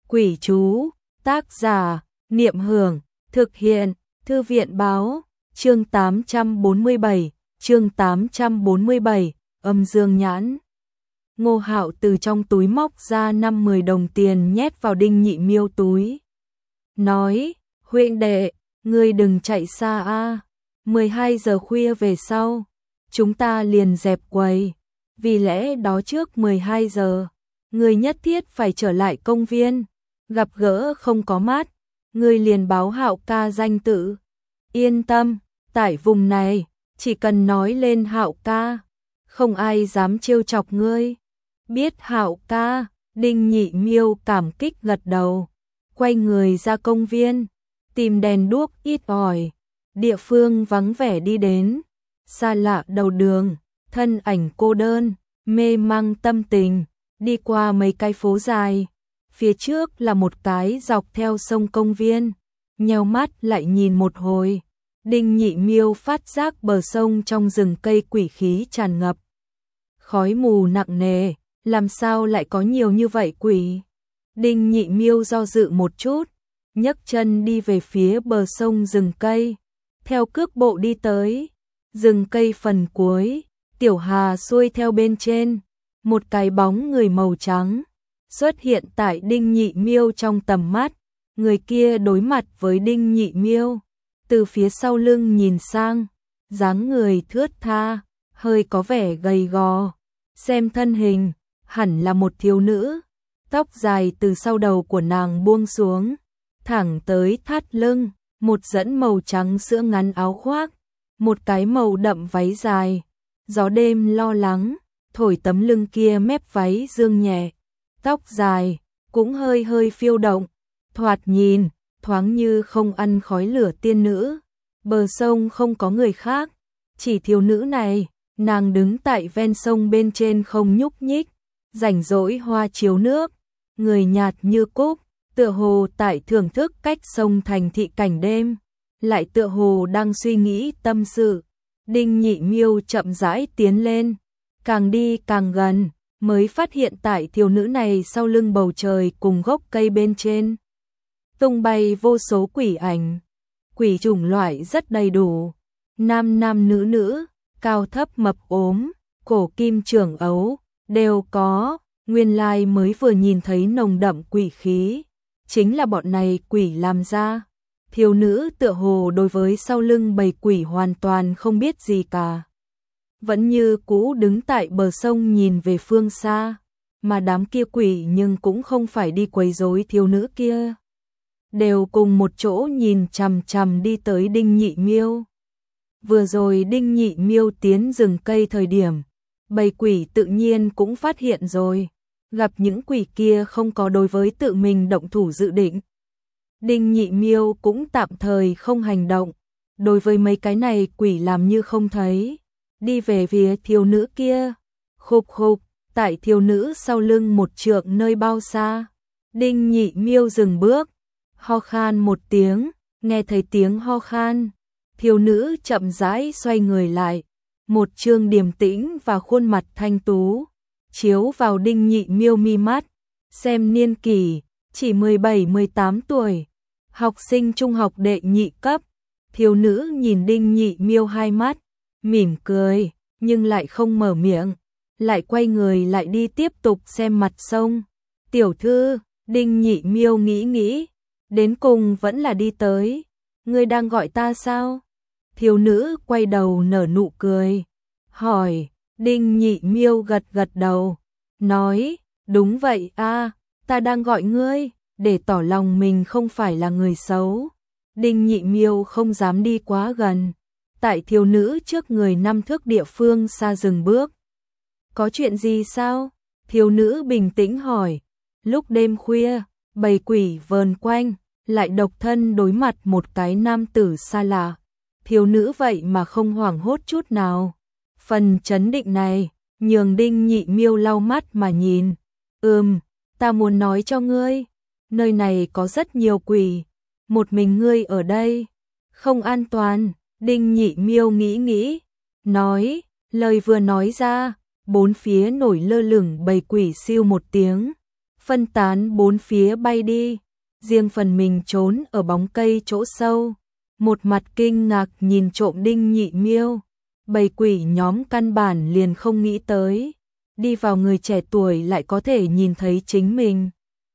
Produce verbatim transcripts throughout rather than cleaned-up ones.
Quỷ chú, tác giả, Niệm Hưởng, thực hiện, Thư viện báo, chương tám trăm bốn mươi bảy, chương tám trăm bốn mươi bảy, âm dương nhãn. Ngô Hạo từ trong túi móc ra năm mười đồng tiền nhét vào Đinh Nhị Miêu túi. Nói, huynh đệ, ngươi đừng chạy xa a, mười hai giờ khuya về sau, chúng ta liền dẹp quầy. Vì lẽ đó trước mười hai giờ, ngươi nhất thiết phải trở lại công viên. Gặp gỡ không có mát, ngươi liền báo Hạo ca danh tự. Yên tâm, tại vùng này, chỉ cần nói lên Hạo ca, không ai dám trêu chọc ngươi. Biết Hạo ca, Đinh Nhị Miêu cảm kích gật đầu, quay người ra công viên, tìm đèn đuốc ít ỏi, địa phương vắng vẻ đi đến, xa lạ đầu đường, thân ảnh cô đơn, mê mang tâm tình, đi qua mấy cái phố dài. Phía trước là một cái dọc theo sông công viên, nheo mắt lại nhìn một hồi, Đinh Nhị Miêu phát giác bờ sông trong rừng cây quỷ khí tràn ngập. Khói mù nặng nề, làm sao lại có nhiều như vậy quỷ? Đinh Nhị Miêu do dự một chút, nhấc chân đi về phía bờ sông rừng cây, theo cước bộ đi tới, rừng cây phần cuối, Tiểu Hà xuôi theo bên trên, một cái bóng người màu trắng xuất hiện tại Đinh Nhị Miêu trong tầm mắt, người kia đối mặt với Đinh Nhị Miêu, từ phía sau lưng nhìn sang, dáng người thướt tha, hơi có vẻ gầy gò, xem thân hình, hẳn là một thiếu nữ, tóc dài từ sau đầu của nàng buông xuống, thẳng tới thắt lưng, một dẫn màu trắng sữa ngắn áo khoác, một cái màu đậm váy dài, gió đêm lo lắng, thổi tấm lưng kia mép váy dương nhẹ. Tóc dài, cũng hơi hơi phiêu động, thoạt nhìn, thoáng như không ăn khói lửa tiên nữ. Bờ sông không có người khác, chỉ thiếu nữ này, nàng đứng tại ven sông bên trên không nhúc nhích, rảnh rỗi hoa chiếu nước, người nhạt như cúc, tựa hồ tại thưởng thức cách sông thành thị cảnh đêm, lại tựa hồ đang suy nghĩ tâm sự. Đinh Nhị Miêu chậm rãi tiến lên, càng đi càng gần, mới phát hiện tại thiếu nữ này sau lưng bầu trời cùng gốc cây bên trên tung bay vô số quỷ ảnh, quỷ chủng loại rất đầy đủ, nam nam nữ nữ, cao thấp mập ốm, cổ kim trưởng ấu, đều có. Nguyên lai mới vừa nhìn thấy nồng đậm quỷ khí, chính là bọn này quỷ làm ra. Thiếu nữ tựa hồ đối với sau lưng bầy quỷ hoàn toàn không biết gì cả, vẫn như cũ đứng tại bờ sông nhìn về phương xa, mà đám kia quỷ nhưng cũng không phải đi quấy rối thiếu nữ kia, đều cùng một chỗ nhìn chằm chằm đi tới Đinh Nhị Miêu. Vừa rồi Đinh Nhị Miêu tiến rừng cây thời điểm, bầy quỷ tự nhiên cũng phát hiện rồi, gặp những quỷ kia không có đối với tự mình động thủ dự định. Đinh Nhị Miêu cũng tạm thời không hành động, đối với mấy cái này quỷ làm như không thấy. Đi về phía thiếu nữ kia, khục khục, tại thiếu nữ sau lưng một trượng nơi bao xa. Đinh Nhị Miêu dừng bước, ho khan một tiếng, nghe thấy tiếng ho khan, thiếu nữ chậm rãi xoay người lại, một trương điềm tĩnh và khuôn mặt thanh tú, chiếu vào Đinh Nhị Miêu mi mắt, xem niên kỷ, chỉ mười bảy mười tám tuổi, học sinh trung học đệ nhị cấp. Thiếu nữ nhìn Đinh Nhị Miêu hai mắt, mỉm cười, nhưng lại không mở miệng, lại quay người lại đi tiếp tục xem mặt sông. Tiểu thư, Đinh Nhị Miêu nghĩ nghĩ, đến cùng vẫn là đi tới. Ngươi đang gọi ta sao? Thiếu nữ quay đầu nở nụ cười, hỏi. Đinh Nhị Miêu gật gật đầu, nói, đúng vậy a, ta đang gọi ngươi, để tỏ lòng mình không phải là người xấu. Đinh Nhị Miêu không dám đi quá gần, tại thiếu nữ trước người năm thước địa phương xa dừng bước. Có chuyện gì sao? Thiếu nữ bình tĩnh hỏi. Lúc đêm khuya, bầy quỷ vờn quanh, lại độc thân đối mặt một cái nam tử xa lạ. Thiếu nữ vậy mà không hoảng hốt chút nào. Phần chấn định này, nhường Đinh Nhị Miêu lau mắt mà nhìn. Ừm, ta muốn nói cho ngươi, nơi này có rất nhiều quỷ, một mình ngươi ở đây, không an toàn. Đinh Nhị Miêu nghĩ nghĩ, nói, lời vừa nói ra, bốn phía nổi lơ lửng bầy quỷ siêu một tiếng, phân tán bốn phía bay đi, riêng phần mình trốn ở bóng cây chỗ sâu, một mặt kinh ngạc nhìn trộm Đinh Nhị Miêu. Bầy quỷ nhóm căn bản liền không nghĩ tới, đi vào người trẻ tuổi lại có thể nhìn thấy chính mình.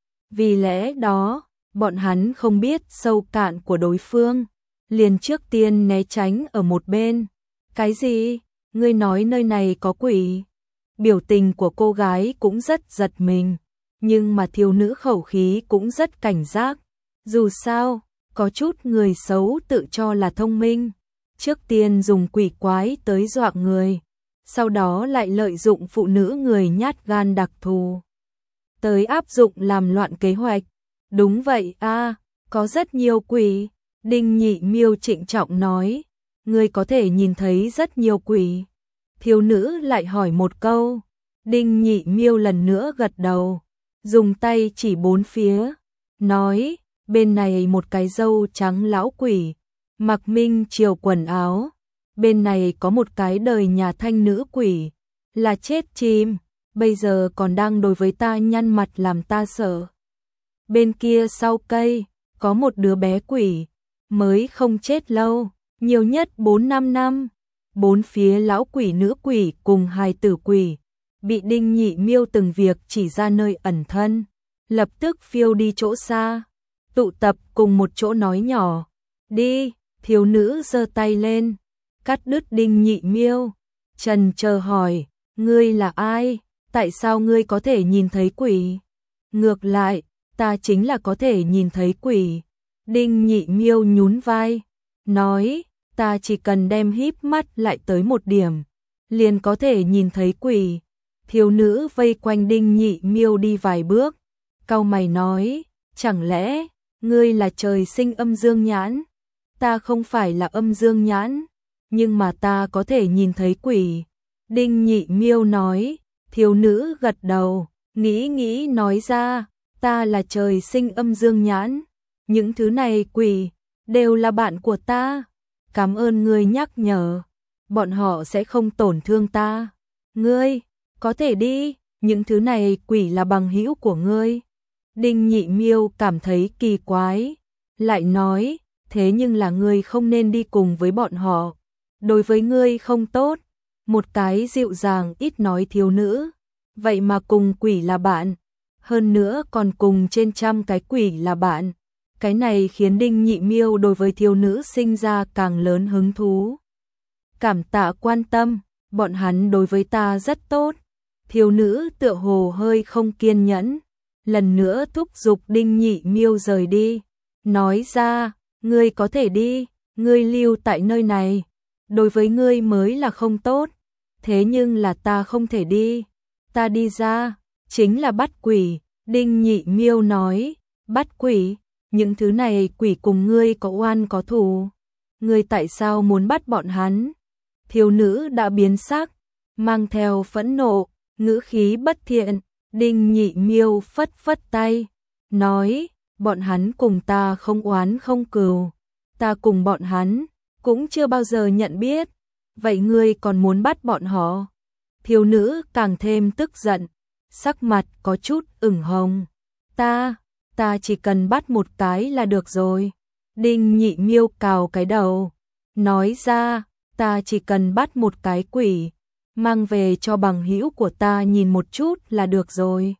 Vì lẽ đó, bọn hắn không biết sâu cạn của đối phương, liền trước tiên né tránh ở một bên. Cái gì? Ngươi nói nơi này có quỷ? Biểu tình của cô gái cũng rất giật mình, nhưng mà thiếu nữ khẩu khí cũng rất cảnh giác. Dù sao, có chút người xấu tự cho là thông minh, trước tiên dùng quỷ quái tới dọa người, sau đó lại lợi dụng phụ nữ người nhát gan đặc thù tới áp dụng làm loạn kế hoạch. Đúng vậy a, có rất nhiều quỷ. Đinh Nhị Miêu trịnh trọng nói, ngươi có thể nhìn thấy rất nhiều quỷ. Thiếu nữ lại hỏi một câu. Đinh Nhị Miêu lần nữa gật đầu, dùng tay chỉ bốn phía, nói, bên này một cái râu trắng lão quỷ, mặc minh triều quần áo, bên này có một cái đời nhà Thanh nữ quỷ, là chết chim, bây giờ còn đang đối với ta nhăn mặt làm ta sợ. Bên kia sau cây, có một đứa bé quỷ, mới không chết lâu, nhiều nhất bốn năm năm. Bốn phía lão quỷ nữ quỷ cùng hài tử quỷ, bị Đinh Nhị Miêu từng việc chỉ ra nơi ẩn thân, lập tức phiêu đi chỗ xa, tụ tập cùng một chỗ nói nhỏ. Đi, thiếu nữ giơ tay lên, cắt đứt Đinh Nhị Miêu, trần chờ hỏi, ngươi là ai? Tại sao ngươi có thể nhìn thấy quỷ? Ngược lại, ta chính là có thể nhìn thấy quỷ. Đinh Nhị Miêu nhún vai, nói, ta chỉ cần đem híp mắt lại tới một điểm, liền có thể nhìn thấy quỷ. Thiếu nữ vây quanh Đinh Nhị Miêu đi vài bước, cau mày nói, chẳng lẽ ngươi là trời sinh âm dương nhãn? Ta không phải là âm dương nhãn, nhưng mà ta có thể nhìn thấy quỷ. Đinh Nhị Miêu nói. Thiếu nữ gật đầu, nghĩ nghĩ nói ra, ta là trời sinh âm dương nhãn, những thứ này quỷ đều là bạn của ta. Cảm ơn ngươi nhắc nhở, bọn họ sẽ không tổn thương ta. Ngươi có thể đi, những thứ này quỷ là bằng hữu của ngươi. Đinh Nhị Miêu cảm thấy kỳ quái, lại nói, thế nhưng là ngươi không nên đi cùng với bọn họ, đối với ngươi không tốt. Một cái dịu dàng ít nói thiếu nữ, vậy mà cùng quỷ là bạn, hơn nữa còn cùng trên trăm cái quỷ là bạn. Cái này khiến Đinh Nhị Miêu đối với thiếu nữ sinh ra càng lớn hứng thú. Cảm tạ quan tâm, bọn hắn đối với ta rất tốt. Thiếu nữ tựa hồ hơi không kiên nhẫn, lần nữa thúc giục Đinh Nhị Miêu rời đi, nói ra, ngươi có thể đi, ngươi lưu tại nơi này, đối với ngươi mới là không tốt. Thế nhưng là ta không thể đi, ta đi ra, chính là bắt quỷ. Đinh Nhị Miêu nói, bắt quỷ, những thứ này quỷ cùng ngươi có oan có thù, ngươi tại sao muốn bắt bọn hắn? Thiếu nữ đã biến sắc, mang theo phẫn nộ, ngữ khí bất thiện. Đinh Nhị Miêu phất phất tay, nói, bọn hắn cùng ta không oán không cừu, ta cùng bọn hắn cũng chưa bao giờ nhận biết. Vậy ngươi còn muốn bắt bọn họ? Thiếu nữ càng thêm tức giận, sắc mặt có chút ửng hồng. Ta, ta chỉ cần bắt một cái là được rồi. Đinh Nhị Miêu cào cái đầu, nói ra, ta chỉ cần bắt một cái quỷ, mang về cho bằng hữu của ta nhìn một chút là được rồi.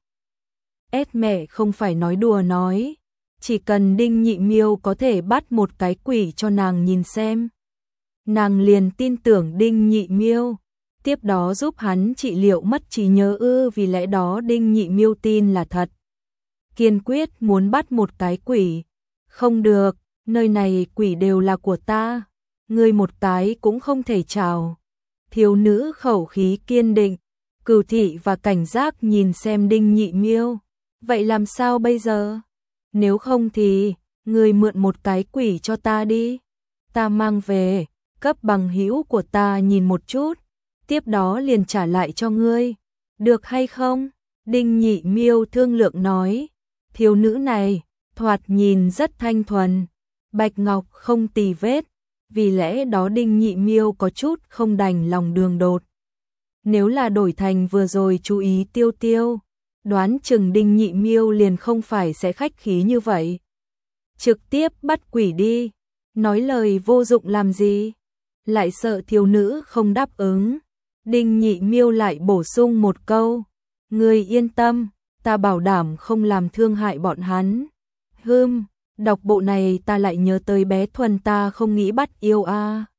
Ét mẹ không phải nói đùa nói, chỉ cần Đinh Nhị Miêu có thể bắt một cái quỷ cho nàng nhìn xem, nàng liền tin tưởng Đinh Nhị Miêu, tiếp đó giúp hắn trị liệu mất trí nhớ ư. Vì lẽ đó Đinh Nhị Miêu tin là thật, kiên quyết muốn bắt một cái quỷ. Không được, nơi này quỷ đều là của ta, ngươi một cái cũng không thể chào. Thiếu nữ khẩu khí kiên định, cừu thị và cảnh giác nhìn xem Đinh Nhị Miêu. Vậy làm sao bây giờ? Nếu không thì, ngươi mượn một cái quỷ cho ta đi, ta mang về, cấp bằng hữu của ta nhìn một chút, tiếp đó liền trả lại cho ngươi, được hay không? Đinh Nhị Miêu thương lượng nói. Thiếu nữ này, thoạt nhìn rất thanh thuần, bạch ngọc không tì vết, vì lẽ đó Đinh Nhị Miêu có chút không đành lòng đường đột. Nếu là đổi thành vừa rồi chú ý Tiêu Tiêu, đoán chừng Đinh Nhị Miêu liền không phải sẽ khách khí như vậy. Trực tiếp bắt quỷ đi, nói lời vô dụng làm gì, lại sợ thiếu nữ không đáp ứng. Đinh Nhị Miêu lại bổ sung một câu, ngươi yên tâm, ta bảo đảm không làm thương hại bọn hắn. Hừm, đọc bộ này ta lại nhớ tới bé Thuần ta không nghĩ bắt yêu a. À.